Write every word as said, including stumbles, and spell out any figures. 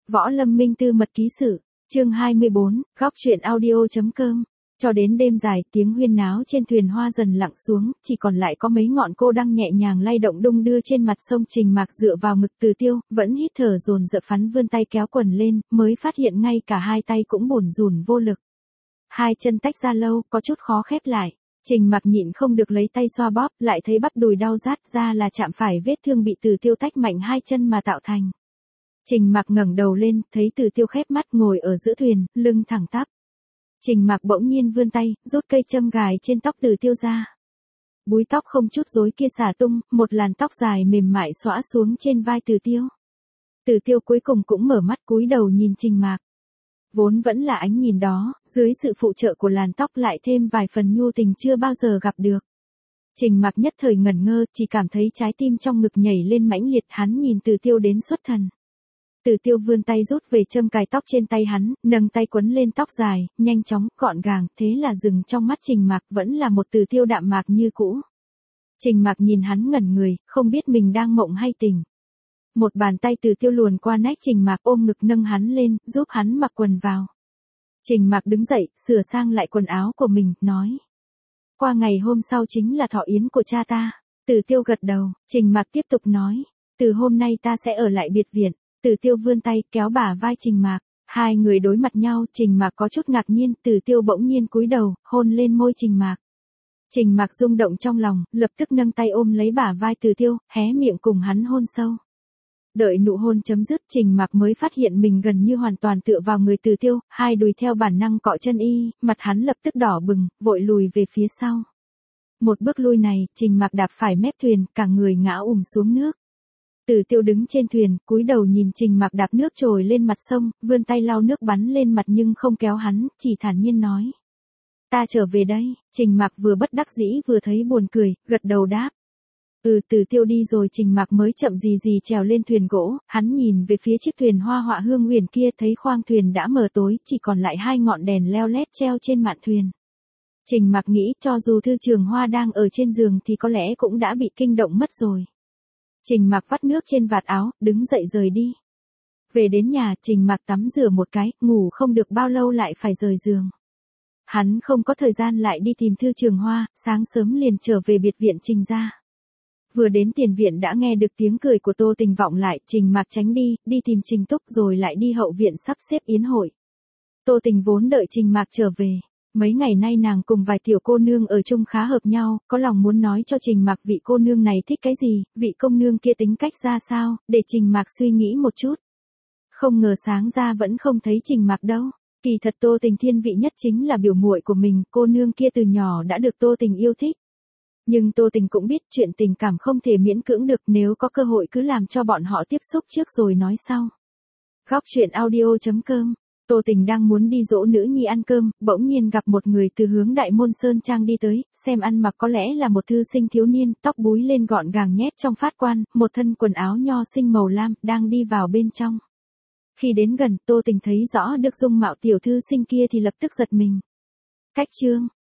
Võ Lâm Minh Tư Mật Ký Sự, chương hai mươi bốn, góc truyện audio.com. Cho đến đêm dài, tiếng huyên náo trên thuyền hoa dần lặng xuống, chỉ còn lại có mấy ngọn cô đăng nhẹ nhàng lay động đung đưa trên mặt sông. Trình Mạc dựa vào ngực Từ Tiêu, vẫn hít thở dồn dập, hắn vươn tay kéo quần lên, mới phát hiện ngay cả hai tay cũng bủn rủn vô lực. Hai chân tách ra lâu, có chút khó khép lại. Trình Mạc nhịn không được lấy tay xoa bóp, lại thấy bắp đùi đau rát, ra là chạm phải vết thương bị Từ Tiêu tách mạnh hai chân mà tạo thành. Trình Mạc ngẩng đầu lên, thấy Từ Tiêu khép mắt ngồi ở giữa thuyền, lưng thẳng tắp. Trình Mạc bỗng nhiên vươn tay, rút cây châm gài trên tóc Từ Tiêu ra. Búi tóc không chút rối kia xả tung, một làn tóc dài mềm mại xõa xuống trên vai Từ Tiêu. Từ Tiêu cuối cùng cũng mở mắt cúi đầu nhìn Trình Mạc. Vốn vẫn là ánh nhìn đó, dưới sự phụ trợ của làn tóc lại thêm vài phần nhu tình chưa bao giờ gặp được. Trình Mạc nhất thời ngẩn ngơ, chỉ cảm thấy trái tim trong ngực nhảy lên mãnh liệt, hắn nhìn Từ Tiêu đến xuất thần. Từ Tiêu vươn tay rút về châm cài tóc trên tay hắn, nâng tay quấn lên tóc dài, nhanh chóng, gọn gàng, thế là dừng trong mắt Trình Mạc vẫn là một Từ Tiêu đạm mạc như cũ. Trình Mạc nhìn hắn ngẩn người, không biết mình đang mộng hay tỉnh. Một bàn tay Từ Tiêu luồn qua nách Trình Mạc, ôm ngực nâng hắn lên, giúp hắn mặc quần vào. Trình Mạc đứng dậy, sửa sang lại quần áo của mình, nói. Qua ngày hôm sau chính là thọ yến của cha ta. Từ Tiêu gật đầu, Trình Mạc tiếp tục nói. Từ hôm nay ta sẽ ở lại biệt viện. Từ Tiêu vươn tay, kéo bả vai Trình Mạc. Hai người đối mặt nhau, Trình Mạc có chút ngạc nhiên, Từ Tiêu bỗng nhiên cúi đầu, hôn lên môi Trình Mạc. Trình Mạc rung động trong lòng, lập tức nâng tay ôm lấy bả vai Từ Tiêu, hé miệng cùng hắn hôn sâu. Đợi nụ hôn chấm dứt, Trình Mạc mới phát hiện mình gần như hoàn toàn tựa vào người Từ Tiêu, hai đùi theo bản năng cọ chân y, mặt hắn lập tức đỏ bừng, vội lùi về phía sau. Một bước lui này, Trình Mạc đạp phải mép thuyền, cả người ngã ùm xuống nước. Từ Tiêu đứng trên thuyền, cúi đầu nhìn Trình Mạc đạp nước trồi lên mặt sông, vươn tay lau nước bắn lên mặt nhưng không kéo hắn, chỉ thản nhiên nói. Ta trở về đây. Trình Mạc vừa bất đắc dĩ vừa thấy buồn cười, gật đầu đáp. Ừ, Từ Tiêu đi rồi. Trình Mạc mới chậm gì gì trèo lên thuyền gỗ, hắn nhìn về phía chiếc thuyền hoa họa hương huyền kia, thấy khoang thuyền đã mờ tối, chỉ còn lại hai ngọn đèn leo lét treo trên mạn thuyền. Trình Mạc nghĩ cho dù Thư Trường Hoa đang ở trên giường thì có lẽ cũng đã bị kinh động mất rồi. Trình Mạc vắt nước trên vạt áo, đứng dậy rời đi. Về đến nhà, Trình Mạc tắm rửa một cái, ngủ không được bao lâu lại phải rời giường. Hắn không có thời gian lại đi tìm Thư Trường Hoa, sáng sớm liền trở về biệt viện Trình gia. Vừa đến tiền viện đã nghe được tiếng cười của Tô Tình vọng lại, Trình Mạc tránh đi, đi tìm Trình Túc rồi lại đi hậu viện sắp xếp yến hội. Tô Tình vốn đợi Trình Mạc trở về. Mấy ngày nay nàng cùng vài tiểu cô nương ở chung khá hợp nhau, có lòng muốn nói cho Trình Mạc vị cô nương này thích cái gì, vị công nương kia tính cách ra sao, để Trình Mạc suy nghĩ một chút. Không ngờ sáng ra vẫn không thấy Trình Mạc đâu. Kỳ thật Tô Tình thiên vị nhất chính là biểu muội của mình, cô nương kia từ nhỏ đã được Tô Tình yêu thích. Nhưng Tô Tình cũng biết chuyện tình cảm không thể miễn cưỡng được, nếu có cơ hội cứ làm cho bọn họ tiếp xúc trước rồi nói sau. Góc truyện audio.com. Tô Tình đang muốn đi dỗ nữ nhi ăn cơm, bỗng nhiên gặp một người từ hướng Đại Môn Sơn Trang đi tới, xem ăn mặc có lẽ là một thư sinh thiếu niên, tóc búi lên gọn gàng nhét trong phát quan, một thân quần áo nho sinh màu lam, đang đi vào bên trong. Khi đến gần, Tô Tình thấy rõ được dung mạo tiểu thư sinh kia thì lập tức giật mình. Cách chương,